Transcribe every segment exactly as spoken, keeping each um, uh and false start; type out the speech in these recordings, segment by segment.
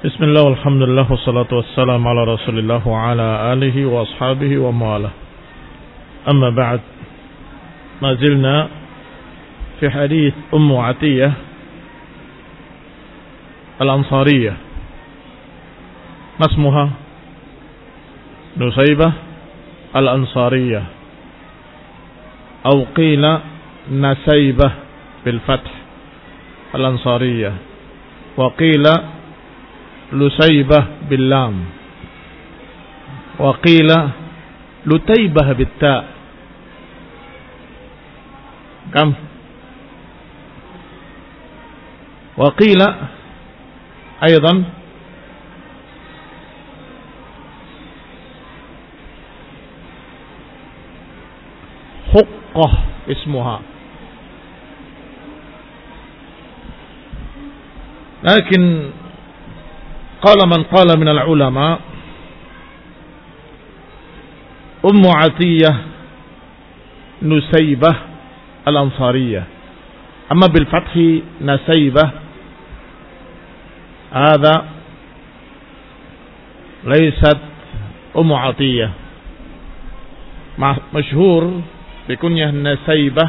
Bismillah, alhamdulillah, wassalatu wassalamu ala rasulillah wa ala alihi wa ashabihi wa ma'ala. Amma ba'd, ma zilna fi hadith Ummu Atiyah al-Ansariyah, masmuha Nusaybah al-Ansariyah, atau qila Nasaybah bil fath al-Ansariyah, wa qila Lusaybah bil lam, wa qila Lutaybah bit ta. Kam? Wa qila aidan Huqqah ismuha. Lakin qala man qala min al-ulama Ummu Atiyah Nusaybah al-Ansariyah, amma bil fathi Nasaybah, hadha laysat Ummu Atiyah, mashhur bi kunyah Nasaybah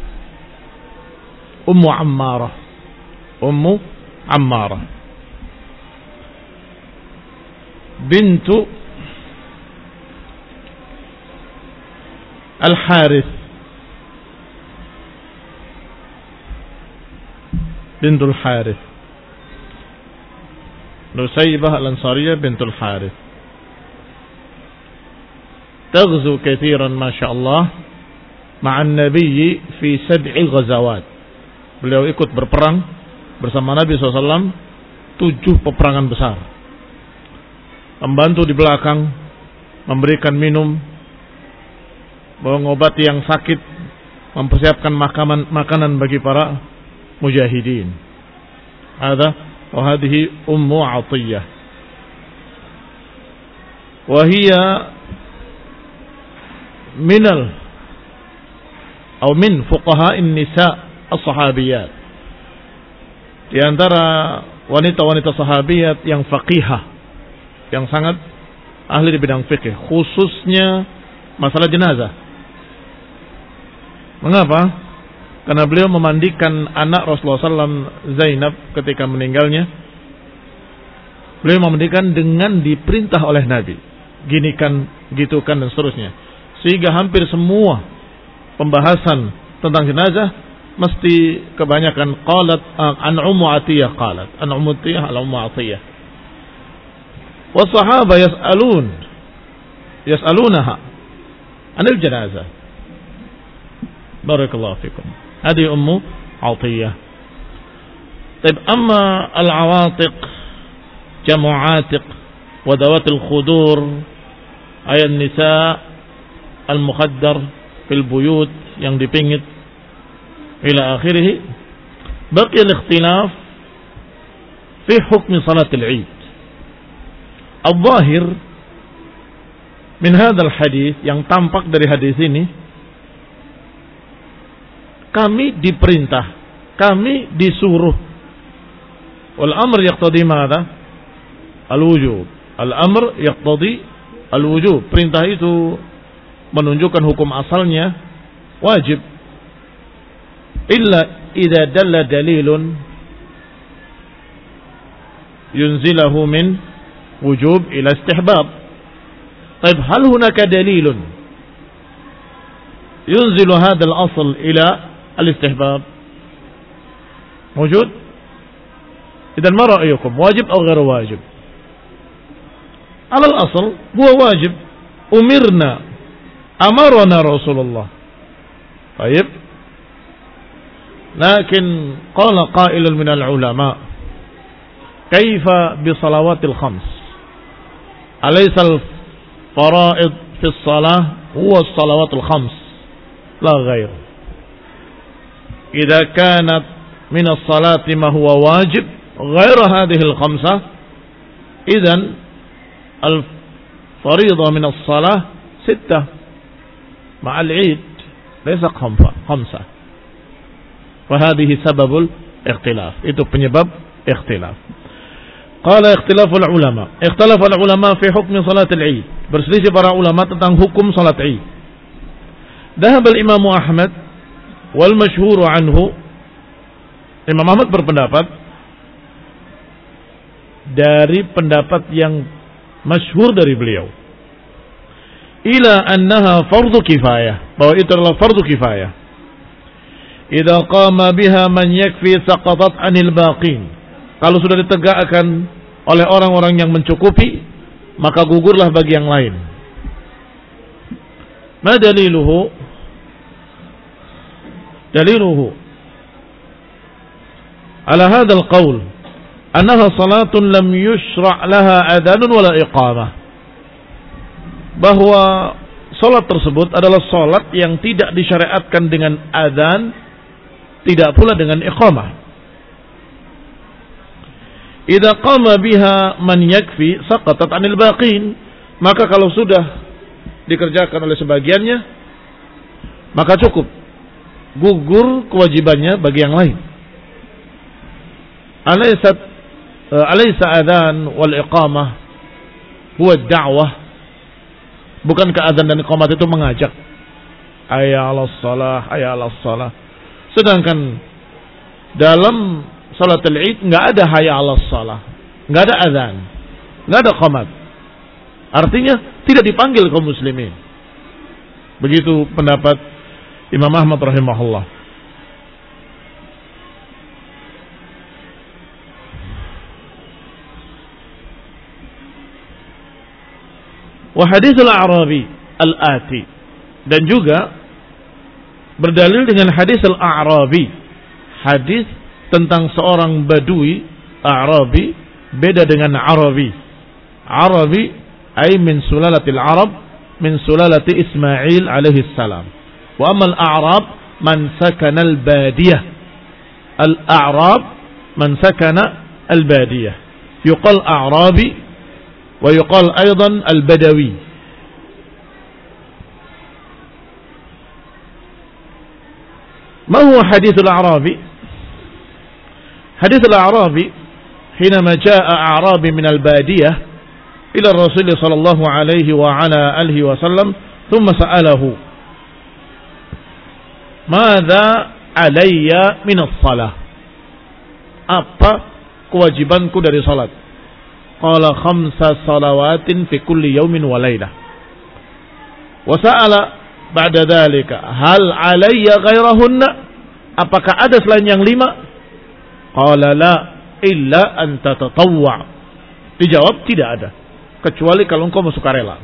Ummu Ammarah, Ummu Ammarah bintu Al-Harith, bintu Al-Harith, Nusaybah Al-Ansariyah bintu Al-Harith. Taghzu kathiran masyaallah ma'an nabiyyi fi sab'i ghazawat. Beliau ikut berperang bersama Nabi sallallahu alaihi wasallam tujuh peperangan besar. Membantu di belakang, memberikan minum, mengobati yang sakit, mempersiapkan makanan makanan bagi para mujahidin. Ada wa hadhihi Ummu Atiyah. Wa hiya minal atau min fuqaha'in nisa as-sahabiyat. Di antara wanita-wanita sahabiyat yang faqihah, yang sangat ahli di bidang fikih, khususnya masalah jenazah. Mengapa? Karena beliau memandikan anak Rasulullah sallallahu alaihi wasallam Zainab ketika meninggalnya. Beliau memandikan dengan diperintah oleh Nabi, ginikan, gitukan dan seterusnya. Sehingga hampir semua pembahasan tentang jenazah mesti kebanyakan qalat an Ummu Atiyah qalat an Ummu Atiyah al Ummu Atiyah. والصحابة يسألون يسألونها عن الجنازة. بارك الله فيكم. هذه أم عطية. طيب أما العواتق جمع عاتق وذوات الخدور أي النساء المخدر في البيوت yang dipingit إلى آخره. بقي الاختلاف في حكم صلاة العيد. Al-zahir min hadzal hadis, yang tampak dari hadis ini, kami diperintah, kami disuruh. Wal amr yaqtadi madza? Al-wujub. Al-amr yaqtadi al-wujub. Perintah itu menunjukkan hukum asalnya wajib. Illa idza dalla dalilun yunzilahu min wujub ila istihbab. طيب هل هناك دليل ينزل هذا الأصل إلى الاستحباب؟ موجود؟ إذن ما رأيكم، واجب أو غير واجب؟ على الأصل هو واجب، أمرنا، أمرنا رسول الله. طيب لكن قال قائل من العلماء كيف بصلوات الخمس؟ أليس الفرائض في الصلاة هو الصلوات الخمس لا غير؟ إذا كانت من الصلاة ما هو واجب غير هذه الخمسة، إذن الفريضة من الصلاة ستة مع العيد ليس خمسة. وهذه سبب الاختلاف. Itu penyebab ikhtilaf. Qala ikhtilaful ulama. Ikhtilaful ulama fi hukmi salatil Eid. Berselisih para ulama tentang hukum salat Eid. Dhahab al-Imam Ahmad wal masyhur anhu. Imam Ahmad berpendapat dari pendapat yang masyhur dari beliau, ila annaha fardu kifayah, bahwa itu adalah fardu kifayah. Idza qama biha man yakfi saqatat anil baqin. Kalau sudah ditegakkan oleh orang-orang yang mencukupi, maka gugurlah bagi yang lain. Ma daliluhu? Daliluhu ala hadzal qaul annaha salatun lam yushra' laha adhanun wala iqamah. Bahwa salat tersebut adalah salat yang tidak disyariatkan dengan adzan, tidak pula dengan iqamah. Idza qama biha man yakfi saqatat 'anil baqin. Maka kalau sudah dikerjakan oleh sebagiannya, maka cukup, gugur kewajibannya bagi yang lain. Alaysat alaysa adzan wal iqamah huwa ad-da'wah? Bukankah adzan dan iqamah itu mengajak, hayya 'alas shalah, hayya 'alas shalah? Sedangkan dalam salatul Id enggak ada hayya 'alas shalah, enggak ada adzan, enggak ada iqamat. Artinya tidak dipanggil kaum muslimin. Begitu pendapat Imam Ahmad rahimahullah. Wa haditsul a'rabi al-ati, dan juga berdalil dengan hadis al-a'rabi, hadis tentang seorang badui. A'rabi beda dengan Arabi. Arabi ay min sulalatil Arab, min sulalati Ismail alaihi salam. Wa amal a'rab man sakana al-badiyah. Al-a'rab man sakana al-badiyah. Yuqal a'rabi wa yuqal aydan al-badawi. Ma huwa hadithul a'rabi? Hadithul a'rabi حينما جاء أعرابي من البادية إلى الرسول صلى الله عليه وعلى آله وسلم ثم سأله ماذا علي من الصلاة, apa kewajibanku dari salat? Qala khamsa salawatin fi kulli yawmin wa laylah. Wa sa'ala ba'da dhalika hal alayya ghairahunna, apakah ada selain yang lima? Qala la illa an tatatawwa. Dijawab tidak ada, kecuali kalau engkau sukarela.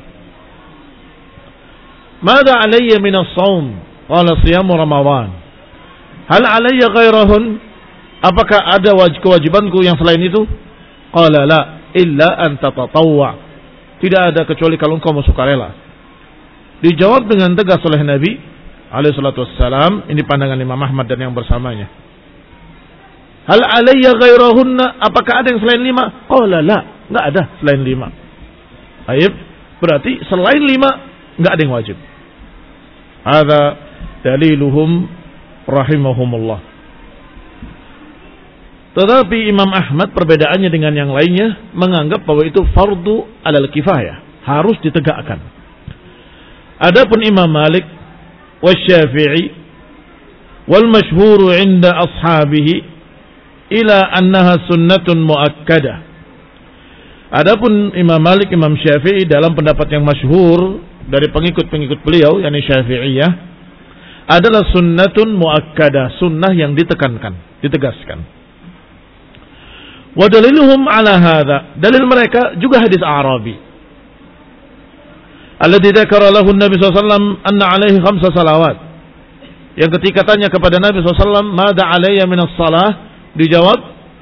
Mada alayya min as-shaum? Qala siyamu ramadan. Hal alayya ghairahun, apakah ada kewajibanku yang selain itu? Qala la illa an tatatawwa. Tidak ada kecuali kalau engkau sukarela. Dijawab dengan tegas oleh Nabi alaihi salatu wassalam. Ini pandangan Imam Ahmad dan yang bersamanya. Hal alayya ghairahunna, apakah ada yang selain lima? Qala la, enggak ada selain lima. Baik, berarti selain lima enggak ada yang wajib. Hadza daliluhum rahimahumullah. Tetapi Imam Ahmad perbedaannya dengan yang lainnya, menganggap bahwa itu fardu alal kifayah, harus ditegakkan. Adapun Imam Malik wasy-Syafi'i wal masyhur 'inda ashabihi ila annaha sunnatun muakkadah. Adapun Imam Malik, Imam Syafi'i dalam pendapat yang masyhur dari pengikut-pengikut beliau, yakni Syafi'iyah, adalah sunnatun muakkadah, sunnah yang ditekankan, ditegaskan. Wa daliluhum ala hadza, dalil mereka juga hadis A'rabi alladzi dzakara lahu an-nabi sallallahu alaihi wasallam anna alaihi khamsa salawat, yang ketika tanya kepada Nabi sallallahu alaihi wasallam, "Mada alayya min as-salah?" Dijawab,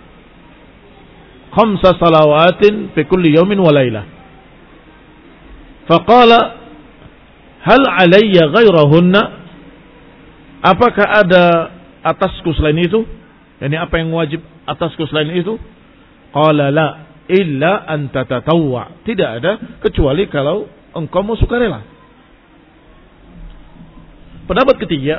khamsa salawatin fi kulli yawmin wa laylah. Faqala hal alayya ghairahunna, apakah ada atasku selain itu? Yani apa yang wajib atasku selain itu? Qala la illa an tatatawwa, tidak ada kecuali kalau engkau mau sukarela. Pendapat ketiga,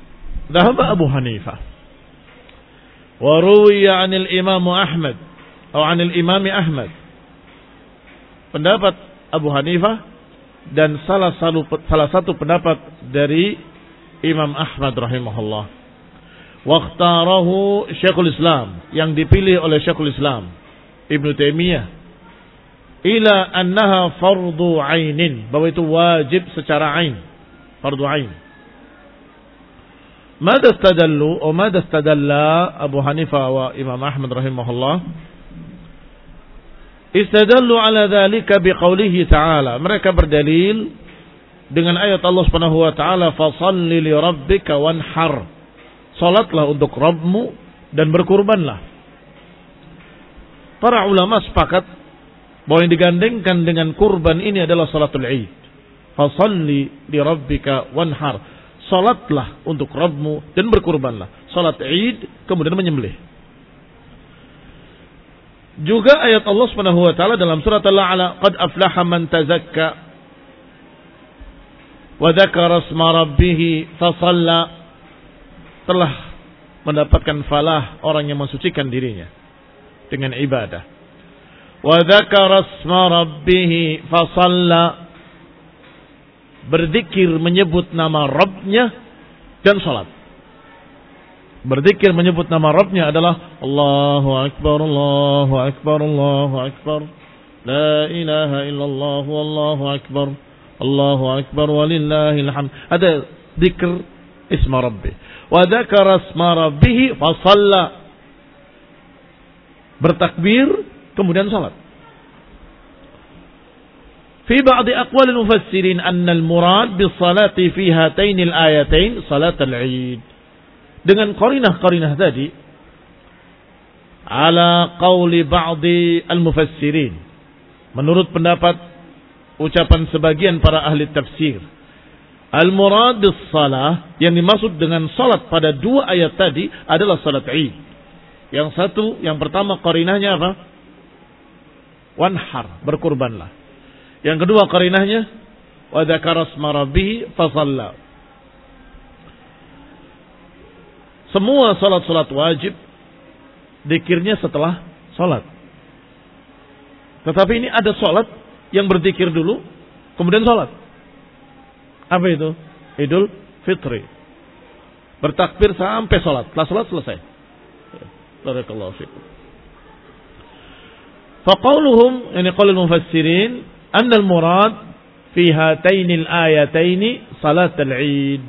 dhahaba Abu Hanifah wa ruwiya 'anil Imam Ahmad atau 'anil Imam Ahmad. Pendapat Abu Hanifah dan salah satu salah satu pendapat dari Imam Ahmad rahimahullah. Waqtarahu Syekhul Islam, yang dipilih oleh Syekhul Islam Ibnu Taimiyah, ila annaha fardu ainin, bahwa itu wajib secara ain, fardu ain. Mada istadallu atau mada istadalla Abu Hanifah wa Imam Ahmad rahimahullah? Istadallu ala dzalika biqaulihi ta'ala. Mereka berdalil dengan ayat Allah Subhanahu wa taala, "Fashalli li rabbika wanhar." Salatlah untuk Rabbmu dan berkurbanlah. Para ulama sepakat bahwa yang digandengkan dengan kurban ini adalah salatul Id. Fashalli li rabbika wanhar. Salatlah untuk Rabbmu dan berkurbanlah. Salat Id kemudian menyembelih. Juga ayat Allah Subhanahu wa taala dalam surat Al-A'la, "Qad aflaha man tazakka wa dzakara isma rabbih fasalla." Telah mendapatkan falah orang yang mensucikan dirinya dengan ibadah. Wa dzakara isma rabbih fasalla. Berzikir menyebut nama Rabbnya dan salat. Berzikir menyebut nama Rabbnya adalah Allahu Akbar, Allahu Akbar, Allahu Akbar, La ilaha illallah, Allahu Akbar, Allahu Akbar, walillahil hamd. Ada zikr isma Rabbi. Wa dzakara isma Rabbih fasalla. Bertakbir kemudian salat. في بعض أقوال المفسرين أن المراد بالصلاة في هاتين الآيتين صلاة العيد. Dengan qarinah-qarinah tadi, ala qauli ba'di al-mufassirin, menurut pendapat ucapan sebagian para ahli tafsir, al-murad bis-shalah, yang dimaksud dengan salat pada dua ayat tadi adalah salat Id. Yang satu, yang pertama qarinahnya apa? Wanhar, berkurbanlah. Yang kedua qarinahnya wa dzakara isma rabbih fasalla. Semua salat-salat wajib zikirnya setelah salat. Tetapi ini ada salat yang berzikir dulu kemudian salat. Apa itu? Idul Fitri. Bertakbir sampai salat. Setelah salat selesai. Barakallahu fikum. Faqauluhum, yani qaulul mufassirin, أن المراد في هاتين الآيتين صلاة العيد.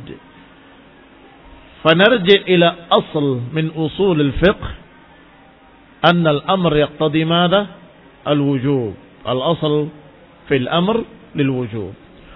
فنرجع إلى أصل من أصول الفقه أن الأمر يقتضي ماذا؟ الوجوب. الأصل في الأمر للوجوب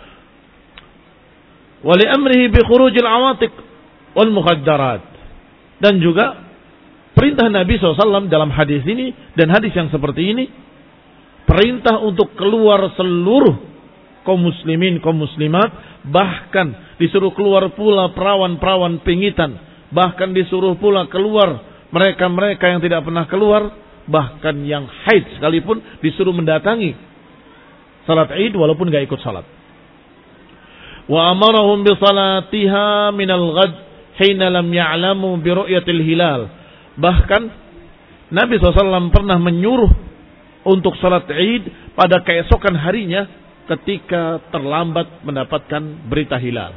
ولأمره بخروج العواتق والمخدرات. Dan juga perintah Nabi shallallahu alaihi wasallam dalam hadis ini dan hadis yang seperti ini, perintah untuk keluar seluruh kaum muslimin, kaum muslimat, bahkan disuruh keluar pula perawan-perawan pingitan, bahkan disuruh pula keluar mereka-mereka yang tidak pernah keluar, bahkan yang haid sekalipun disuruh mendatangi salat Id walaupun enggak ikut salat. Wa amarahum bi salatiha min al-ghad hina lam ya'lamu bi ru'yatil hilal. Bahkan Nabi shallallahu alaihi wasallam pernah menyuruh untuk salat Id pada keesokan harinya ketika terlambat mendapatkan berita hilal.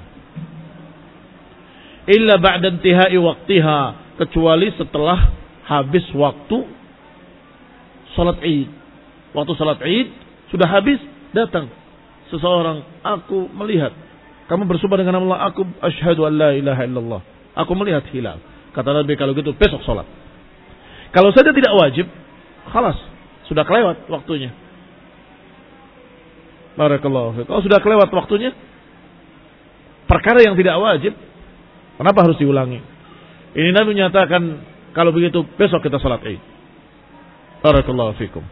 Illa ba'da intihai waqtiha, kecuali setelah habis waktu salat Id. Waktu salat Id sudah habis, datang seseorang, aku melihat kamu bersumpah dengan Allah, aku asyhadu an la ilaha illallah, aku melihat hilal. Kata Nabi, kalau gitu besok salat. Kalau saja tidak wajib, khalas, sudah kelewat waktunya. Barakallahu fiik. Kalau sudah kelewat waktunya, perkara yang tidak wajib, kenapa harus diulangi? Ini Nabi menyatakan, kalau begitu besok kita salat Id. Barakallahu fiikum.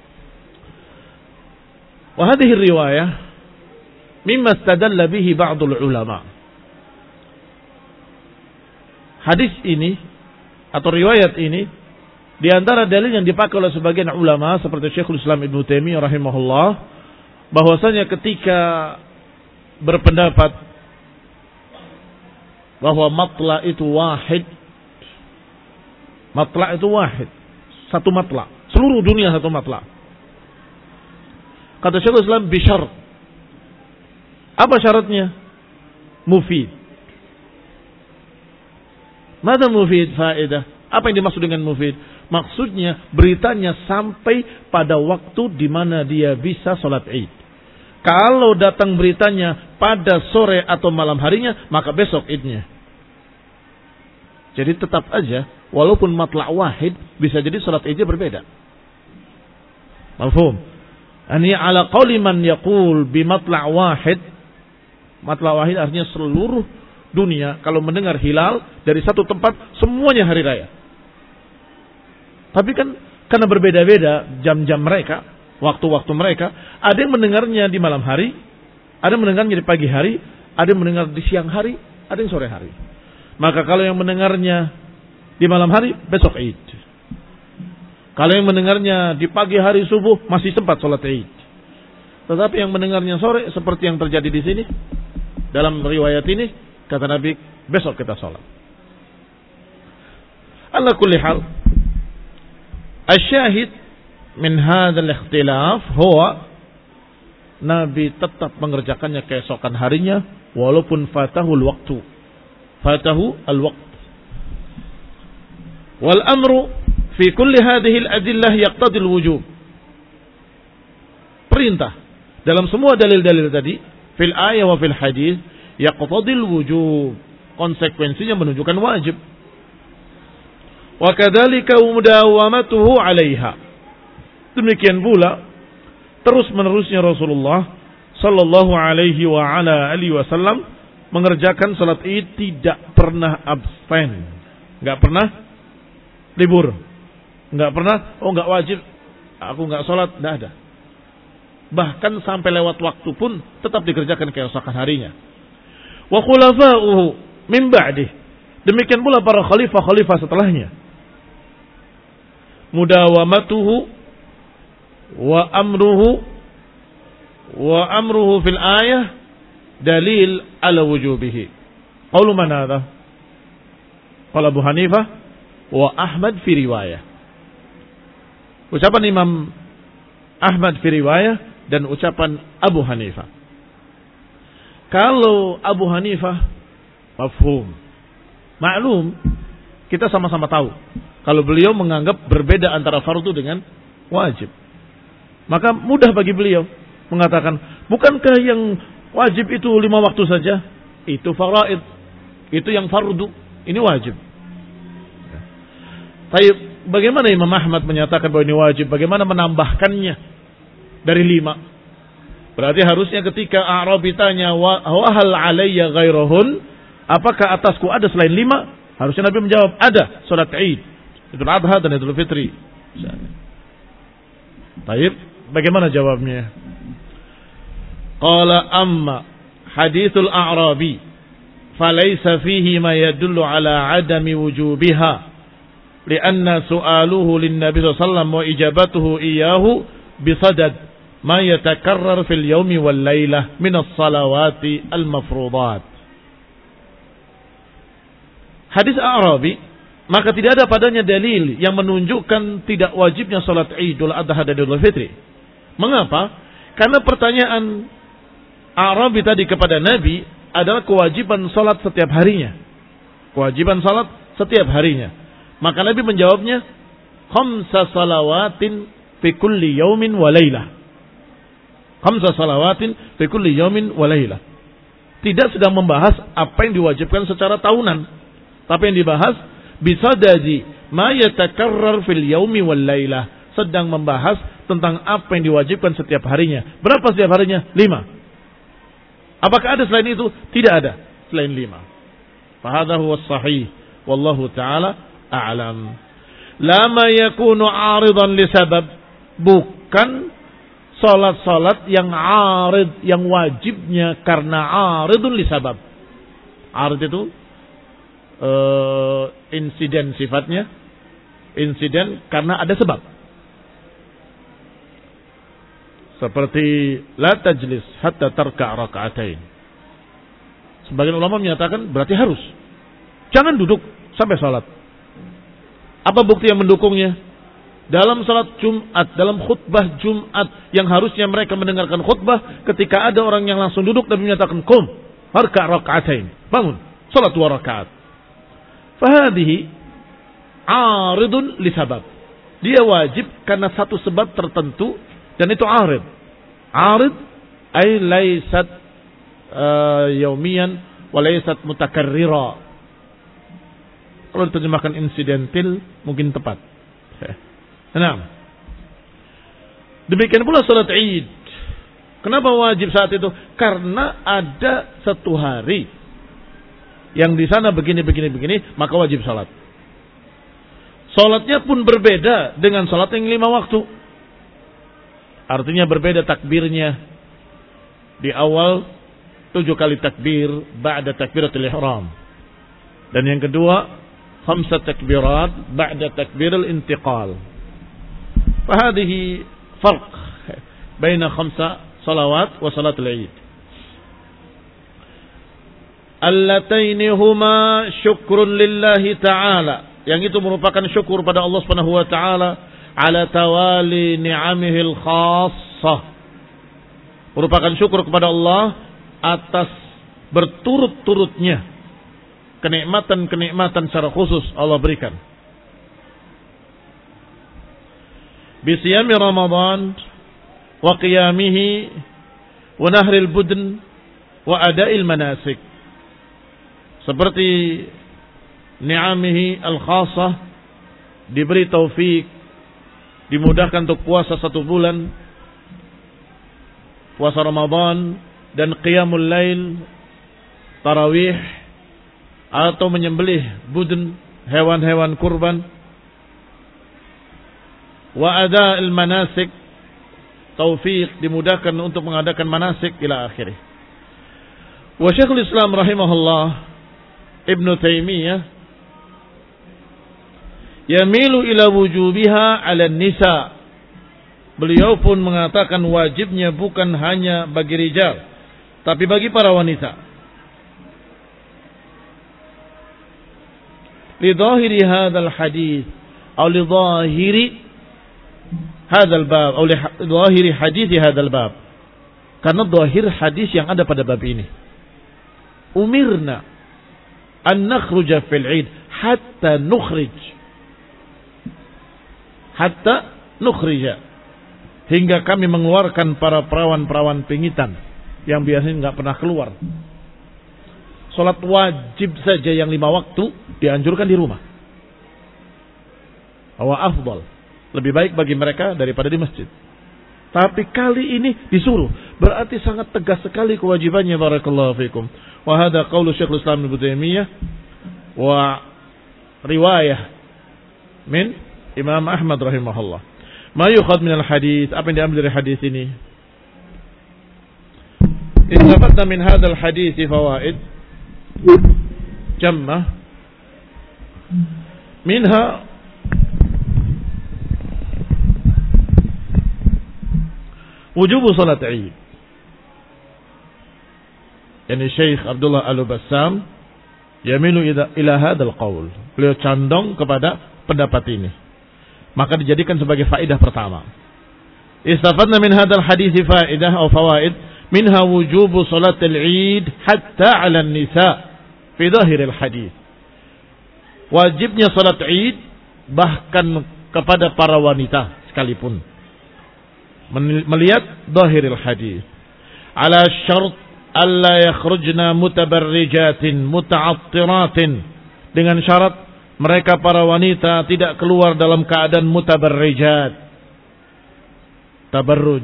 Wa hadhihi riwayah mimma istadalla bihi ba'dul ulama. Hadis ini atau riwayat ini di antara dalil yang dipakai oleh sebagian ulama seperti Syekhul Islam Ibnu Taimiyah rahimahullah, bahwasanya ketika berpendapat bahwa matla itu wahid, matla itu wahid, satu matla, seluruh dunia satu matla. Kata Syekhul Islam bisyarat. Apa syaratnya? Mufid. Mada mufid faedah? Apa yang dimaksud dengan mufid? Maksudnya beritanya sampai pada waktu di mana dia bisa sholat Id. Kalau datang beritanya pada sore atau malam harinya, maka besok Idnya. Jadi tetap aja, walaupun matla' wahid, bisa jadi sholat Idnya berbeda. Mafhum? Ini ala qawli man yaqul bi matla' wahid. Matla' wahid artinya seluruh dunia kalau mendengar hilal dari satu tempat semuanya hari raya. Tapi kan karena berbeda-beda jam-jam mereka, waktu-waktu mereka, ada yang mendengarnya di malam hari, ada yang mendengarnya di pagi hari, ada yang mendengar di siang hari, ada yang sore hari. Maka kalau yang mendengarnya di malam hari, besok Id. Kalau yang mendengarnya di pagi hari subuh, masih sempat sholat Id. Tetapi yang mendengarnya sore, seperti yang terjadi di sini, dalam riwayat ini, kata Nabi, besok kita sholat. Ala kulli hal, asyahid min hadzal ikhtilaf huwa Nabi tetap mengerjakannya keesokan harinya walaupun fatahul waktu. Fatahu al-waqt. Wal amru fi kulli hadhihi al-adillah yaqtadi al-wujub. Perintah dalam semua dalil-dalil tadi fil ayat wa fil hadis yaqtadi al-wujub. Konsekuensinya menunjukkan wajib. Wa kadzalika mudawamatuhu 'alaiha. Demikian pula terus menerusnya Rasulullah sallallahu alaihi wa ala alihi wasallam mengerjakan salat Id tidak pernah absen, enggak pernah libur, enggak pernah oh enggak wajib, aku enggak salat, enggak ada. Bahkan sampai lewat waktu pun tetap dikerjakan keesokan harinya. Wa khulafa'uhu min ba'dih. Demikian pula para khalifah-khalifah setelahnya. Mudawamatuhu wa amruhu wa amruhu fil ayah dalil ala wujubihi. Qaulu man hadha? Qala Abu Hanifah wa Ahmad fi riwayah. Ucapan Imam Ahmad fi riwayah dan ucapan Abu Hanifah. Kalau Abu Hanifah mafhum, maklum, kita sama-sama tahu kalau beliau menganggap berbeda antara fardu dengan wajib. Maka mudah bagi beliau mengatakan, bukankah yang wajib itu lima waktu saja? Itu faraid. Itu yang fardu. Ini wajib. Tapi bagaimana Imam Ahmad menyatakan bahwa ini wajib? Bagaimana menambahkannya dari lima? Berarti harusnya ketika A'rabi tanya, wahal alayya ghairahun, apakah atasku ada selain lima? Harusnya Nabi menjawab, ada. Salat Id, Idul Adha dan Idul Fitri. Baik, bagaimana jawabnya? Qala amma hadithul a'rabi falaysa fihi ma yadullu ala adami wujubiha lianna su'aluhu lin-nabi sallallahu alaihi wasallam wa ijabatuhu iyyahu bisadad ma yatakarrar fil yawmi wal lailah min as-salawati al-mafruḍat. Hadis a'rabi, maka tidak ada padanya dalil yang menunjukkan tidak wajibnya salat Idul Adha dan Idul Fitri. Mengapa? Karena pertanyaan Arabi tadi kepada Nabi adalah kewajiban salat setiap harinya. Kewajiban salat setiap harinya. Maka Nabi menjawabnya, khamsa salawatin fi kulli yaumin wa lailah. Khamsa salawatin fi kulli yaumin wa lailah. Tidak sedang membahas apa yang diwajibkan secara tahunan, tapi yang dibahas bisadadi ma yatakarrar fil yaumi wal lailah, sedang membahas tentang apa yang diwajibkan setiap harinya. Berapa setiap harinya? Lima. Apakah ada selain itu? Tidak ada selain lima. Fahadha huwa sahih wallahu ta'ala a'lam. Lama yakunu 'aridan li sabab, bukan salat-salat yang 'arid, yang wajibnya karena 'aridun li sabab. 'Arid itu Uh, insiden sifatnya, insiden karena ada sebab. Seperti la tajlis hatta tarka' raka'atain. Sebagian ulama menyatakan berarti harus. Jangan duduk sampai salat. Apa bukti yang mendukungnya? dalam salat Jumat, dalam khutbah Jumat yang harusnya mereka mendengarkan khutbah, ketika ada orang yang langsung duduk Nabi menyatakan qum harka' rak'atain, bangun salat dua rakaat. Fahadhihi 'aridun li sabab. Dia wajib karena satu sebab tertentu dan itu 'arid. 'Arid ay laysat uh, yaumiyan wa laysat mutakarrira. Kalau diterjemahkan insidental mungkin tepat. Nah, demikian pula salat Id. Kenapa wajib saat itu? Karena ada satu hari yang di sana begini begini begini, maka wajib salat. Salatnya pun berbeda dengan salat yang lima waktu. Artinya berbeda takbirnya. Di awal tujuh kali takbir ba'da takbiratul ihram. Dan yang kedua khamsat takbirat ba'da takbirul intiqal. Fahadihi farq baina khamsa salawat wa salatul Id. Allataini huma syukrun lillahi ta'ala. Yang itu merupakan syukur pada Allah Subhanahu wa taala ala tawali ni'amihil khassah. Merupakan syukur kepada Allah atas berturut-turutnya kenikmatan-kenikmatan secara khusus Allah berikan. Bisiyami Ramadan wa qiyamihi wa nahril budn wa ada'il manasik. Seperti ni'amihi al-khassah, diberi taufik, dimudahkan untuk puasa satu bulan, puasa Ramadan dan qiyamul lail, tarawih, atau menyembelih budun, hewan-hewan kurban, wa ada'il manasik, taufik, dimudahkan untuk mengadakan manasik ila akhirih. Wa Syekhul Islam rahimahullah Ibnu Taimiyah yamilu ila wujubiha 'ala nisa. Beliau pun mengatakan wajibnya bukan hanya bagi rijal, tapi bagi para wanita. Lidhahiri hadzal hadis atau lidhahiri hadzal bab atau lidhahiri hadis hadzal bab. Karena zahir hadis yang ada pada bab ini. Umirna an nakhruja fil 'id hatta nukhrij. Hatta nukhrija. Hingga kami mengeluarkan para perawan-perawan pingitan yang biasanya enggak pernah keluar. Salat wajib saja yang lima waktu dianjurkan di rumah. Wa afdal, lebih baik bagi mereka daripada di masjid. Tapi kali ini disuruh, berarti sangat tegas sekali kewajibannya. Barakallahu fikum. Wa hadha qaulu Syekhul Islam Ibnu Taimiyah wa riwayah min Imam Ahmad rahimahullah. Ma yukhad min al-hadis, apa yang diambil dari hadis ini? Istafatna min hadzal hadis fawaid jammah minha wujub salat Id. Yani Syekh Abdullah Al-Bassam yamilu ila, ila hadzal qaul. Beliau condong kepada pendapat ini. Maka dijadikan sebagai faedah pertama. Istafatna min hadzal hadis faedah atau fawaid minha wujub salat al-Id hatta 'ala an-nisa fi dhahir al-hadis. Wajibnya salat Id bahkan kepada para wanita sekalipun. Melihat dhahir al-hadis. Ala syart alla yakhrujna mutabarrijatin muta'attiratin, dengan syarat mereka para wanita tidak keluar dalam keadaan mutabarrijat. Tabarruj,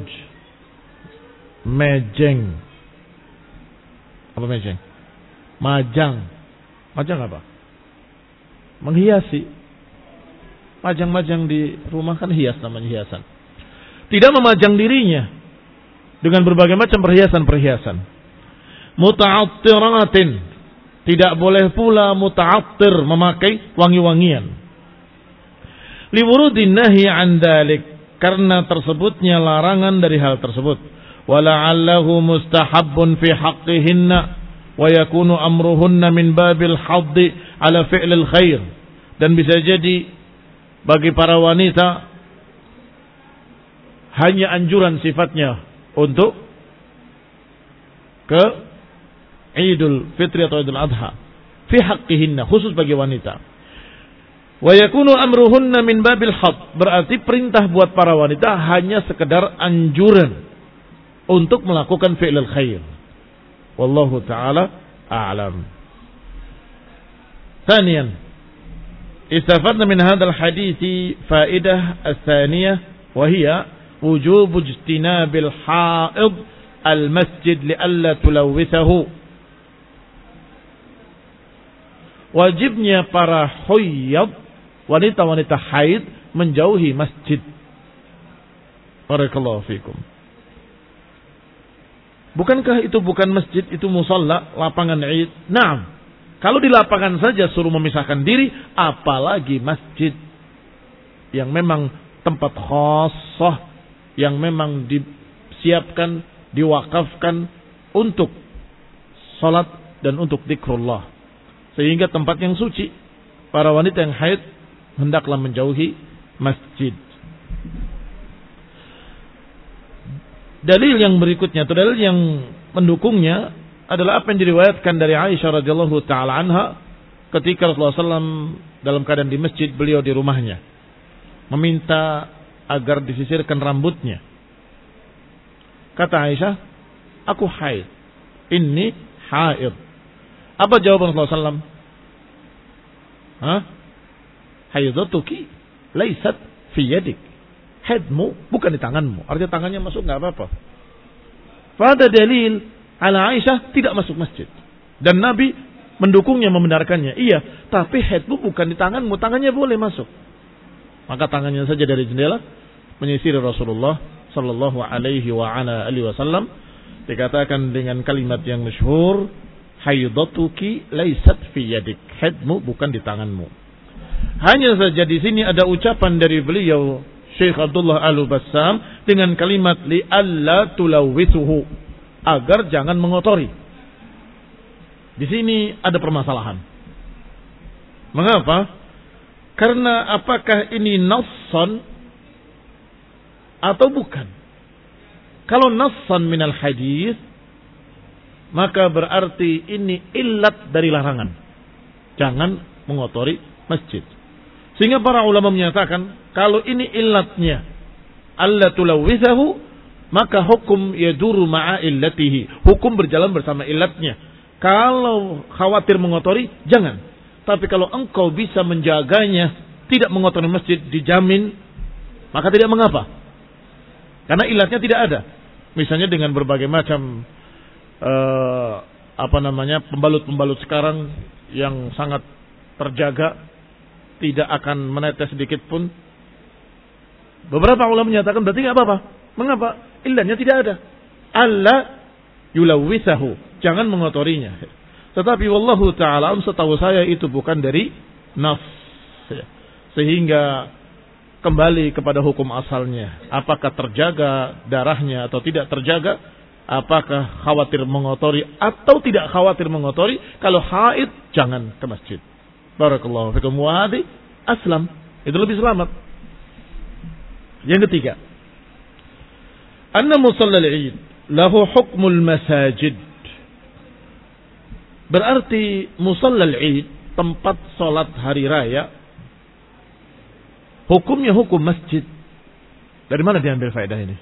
mejeng. Apa mejeng? Majang. Majang apa? Menghiasi. Majang-majang di rumah kan hias, namanya hiasan. Tidak memajang dirinya dengan berbagai macam perhiasan-perhiasan. Muta'attiratin, tidak boleh pula muta'attir, memakai wangi-wangian. Liwurudin nahi an dalik, karena tersebutnya larangan dari hal tersebut. Wala'allahu mustahabbun fi haqqihinna wa yakunu amruhunna min babil haddi ala fi'lil khair. Dan bisa jadi bagi para wanita hanya anjuran sifatnya untuk ke Idul Fitri atau Idul Adha. Fi haqqihinna, khusus bagi wanita. Wa yakunu amruhunna min babil hadd, berarti perintah buat para wanita hanya sekedar anjuran untuk melakukan fi'lul khair. Wallahu ta'ala a'lam. Thaniyan, istafadna min hadzal hadithi faidah ats-tsaniyah wa hiya wujub ijtinabil haid al-masjid li'alla tulawwithahu. Wajibnya para haid, wanita-wanita haid, menjauhi masjid. Barakallahu fikum. Bukankah itu bukan masjid, itu musalla, lapangan Id? Naam. Kalau di lapangan saja suruh memisahkan diri, apalagi masjid yang memang tempat khassah, yang memang disiapkan, diwakafkan untuk salat dan untuk zikrullah. Sehingga tempat yang suci, para wanita yang haid hendaklah menjauhi masjid. Dalil yang berikutnya, atau dalil yang mendukungnya adalah apa yang diriwayatkan dari Aisyah radhiyallahu taala anha ketika Rasulullah shallallahu alaihi wasallam dalam keadaan di masjid, beliau di rumahnya meminta agar disisirkan rambutnya. Kata Aisyah, aku haid, inni haid. Apa jawaban Rasulullah shallallahu alaihi wasallam? Hah? Haidatuki laisat fi yadik. Haidmu bukan di tanganmu. Artinya tangannya masuk nggak apa-apa. Pada dalil ala Aisyah tidak masuk masjid. Dan Nabi mendukungnya, membenarkannya. Iya, tapi haidmu bukan di tanganmu. Tangannya boleh masuk. Maka tangannya saja dari jendela menyisir Rasulullah sallallahu alaihi wa ala alihi wasallam. Dikatakan dengan kalimat yang masyhur, haidatuki laisat fi yadik. Haidmu bukan di tanganmu. Hanya saja di sini ada ucapan dari beliau Syekh Abdullah Al-Bassam dengan kalimat li alla tulawwithuhu, agar jangan mengotori. Di sini ada permasalahan. Mengapa? Karena apakah ini nassan atau bukan? Kalau nassan minal hadis, maka berarti ini illat dari larangan. Jangan mengotori masjid. Sehingga para ulama menyatakan, kalau ini illatnya alla tulawwithahu, maka hukum yaduru ma'a illatihi. Hukum berjalan bersama illatnya. Kalau khawatir mengotori, jangan. Tapi kalau engkau bisa menjaganya, tidak mengotori masjid, dijamin, maka tidak mengapa. Karena illatnya tidak ada. Misalnya dengan berbagai macam uh, apa namanya pembalut-pembalut sekarang yang sangat terjaga, tidak akan menetes sedikit pun. Beberapa ulama menyatakan berarti tidak apa-apa. Mengapa? Illatnya tidak ada. Alla yulawwithahu, jangan mengotorinya. Tetapi wallahu ta'ala, setahu saya itu bukan dari nas. Sehingga kembali kepada hukum asalnya. Apakah terjaga darahnya atau tidak terjaga? Apakah khawatir mengotori atau tidak khawatir mengotori? Kalau haid, jangan ke masjid. Barakallahu fikum wa hadi aslam. Itu lebih selamat. Yang ketiga, anna musalla al-Eid lahu hukmul masajid. Berarti musalla al-Eid, tempat salat hari raya, hukumnya hukum masjid. Dari mana diambil faedah ini?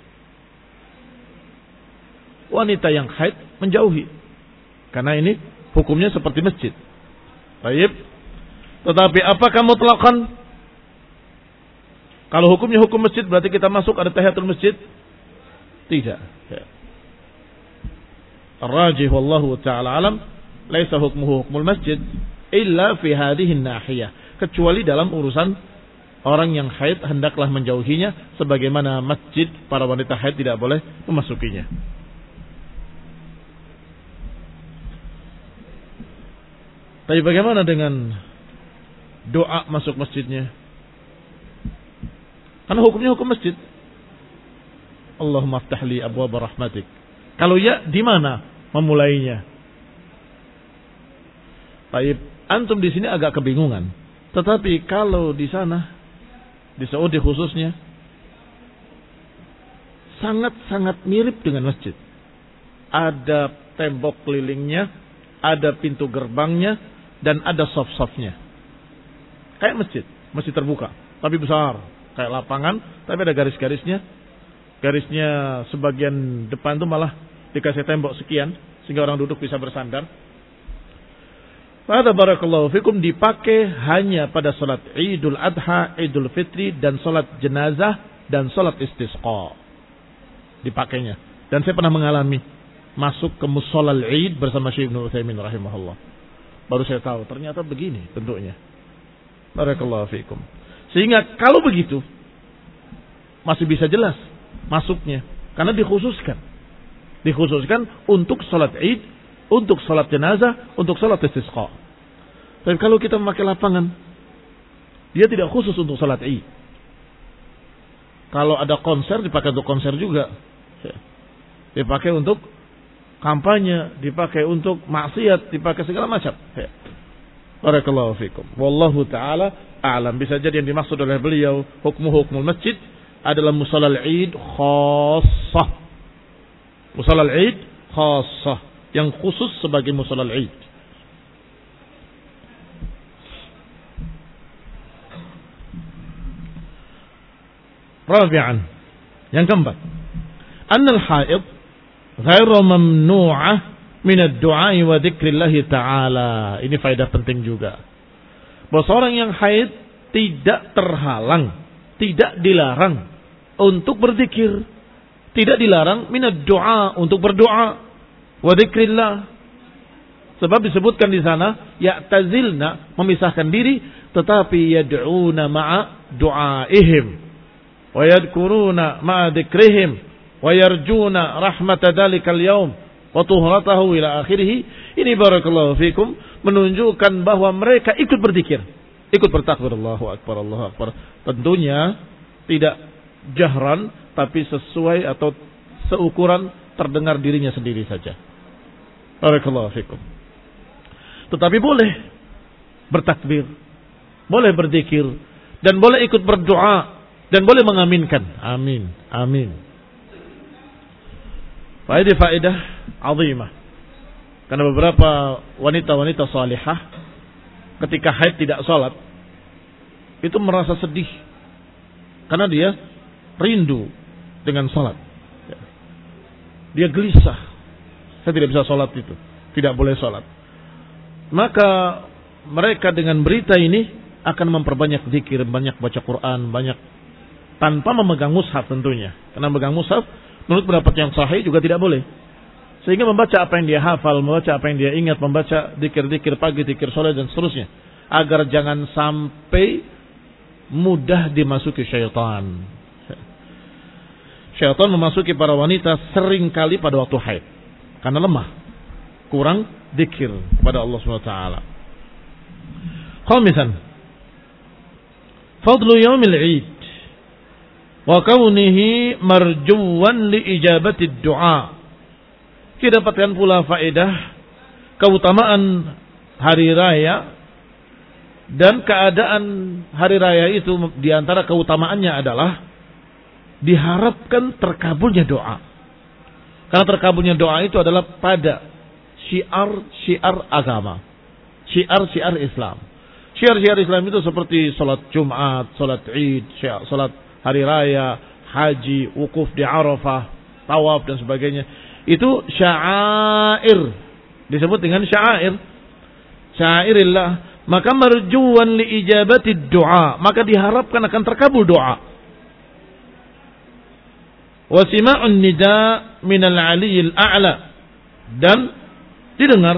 Wanita yang haid menjauhi, karena ini hukumnya seperti masjid. Baik. Tetapi apakah mutlaqan? Kalau hukumnya hukum masjid, berarti kita masuk ada tahiyatul masjid? Tidak. Ar-rajih wallahu ta'ala alam, laisa hukmuhu hukmul masjid illa fi hadhihi an-nahiyah, kecuali dalam urusan orang yang haid hendaklah menjauhinya, sebagaimana masjid para wanita haid tidak boleh memasukinya. Tapi bagaimana dengan doa masuk masjidnya? Karena hukumnya hukum masjid. Allahumma aftahli abwaaba rahmatik. Kalau ya, di mana memulainya? Baik, antum di sini agak kebingungan. Tetapi kalau di sana, di Saudi khususnya, sangat-sangat mirip dengan masjid. Ada tembok kelilingnya, ada pintu gerbangnya, dan ada sof-sofnya. Kayak masjid, masjid terbuka, tapi besar. Kayak lapangan, tapi ada garis-garisnya. Garisnya sebagian depan itu malah dikasih tembok sekian, sehingga orang duduk bisa bersandar. Pada barakallahu fikum dipakai hanya pada salat Idul Adha, Idul Fitri, dan salat jenazah, dan salat istisqa. Dipakainya. Dan saya pernah mengalami masuk ke musholal Id bersama Syekh Ibnu Utsaimin rahimahullah. Baru saya tahu ternyata begini bentuknya. Barakallahu fikum. Sehingga kalau begitu masih bisa jelas masuknya karena dikhususkan. Dikhususkan untuk salat Id, untuk salat jenazah, untuk salat istisqa. Tapi kalau kita memakai lapangan, dia tidak khusus untuk salat Id. Kalau ada konser dipakai untuk konser juga. Dipakai untuk kampanye, dipakai untuk maksiat, dipakai segala macam. Barakallahu fikum. Wallahu taala a'lam. Bisa jadi yang dimaksud oleh beliau hukmu-hukmul masjid adalah musallal Id khassah. Musallal Id khassah, yang khusus sebagai musallal Id. Rabi'an, yang keempat, annal haid ghairu mamnu'ah min ad-du'a wa dzikrillah ta'ala. Ini faedah penting juga. Bahwa seorang yang haid tidak terhalang, tidak dilarang untuk berzikir, tidak dilarang min ad-du'a untuk berdoa wa dzikrillah. Sebab disebutkan di sana ya'tazilna, memisahkan diri, tetapi yad'una ma'a du'aihim wa yadhkuruna ma'a dzikrihim wa yarjuna rahmata dzalikal yaum wa tuhratahu ila akhirih. Ini barakallahu fikum menunjukkan bahwa mereka ikut berzikir, ikut bertakbir, Allahu akbar, Allahu akbar. Tentunya tidak jahran, tapi sesuai atau seukuran terdengar dirinya sendiri saja. Barakallahu fikum. Tetapi boleh bertakbir, boleh berzikir, dan boleh ikut berdoa, dan boleh mengaminkan. Amin, amin. Faedah-faedah azimah. Karena beberapa wanita-wanita salihah ketika haid tidak sholat itu merasa sedih karena dia rindu dengan sholat. Dia gelisah, saya tidak bisa sholat itu, tidak boleh sholat. Maka mereka dengan berita ini akan memperbanyak zikir, banyak baca Quran, banyak tanpa memegang mushaf tentunya. Karena memegang mushaf menurut pendapat yang sahih juga tidak boleh. Sehingga membaca apa yang dia hafal, membaca apa yang dia ingat, membaca zikir-zikir pagi, zikir sore dan seterusnya, agar jangan sampai mudah dimasuki syaitan. Syaitan memasuki para wanita sering kali pada waktu haid karena lemah, kurang zikir kepada Allah Subhanahu wa taala. Khamisan, fadlu yaumil Id wa kaunihi marjuwan li ijabati du'a. Kita dapatkan pula faedah keutamaan hari raya, dan keadaan hari raya itu diantara keutamaannya adalah diharapkan terkabulnya doa. Karena terkabulnya doa itu adalah pada syiar-syiar agama, syiar-syiar Islam. Syiar-syiar Islam itu seperti salat Jumat, salat Id, salat hari raya, haji, wukuf di Arafah, tawaf dan sebagainya. Itu sya'air, disebut dengan sya'air, sya'airillah. Maka marjuwan li ijabati du'a, maka diharapkan akan terkabul doa. Wa sima'un nida minal aliyil a'la, dan didengar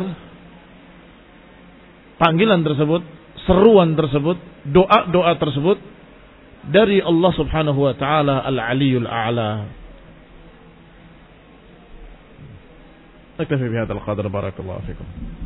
panggilan tersebut, seruan tersebut, doa-doa tersebut dari Allah Subhanahu wa taala al-aliyul a'la. نكتفي بهذا القدر. بارك الله فيكم.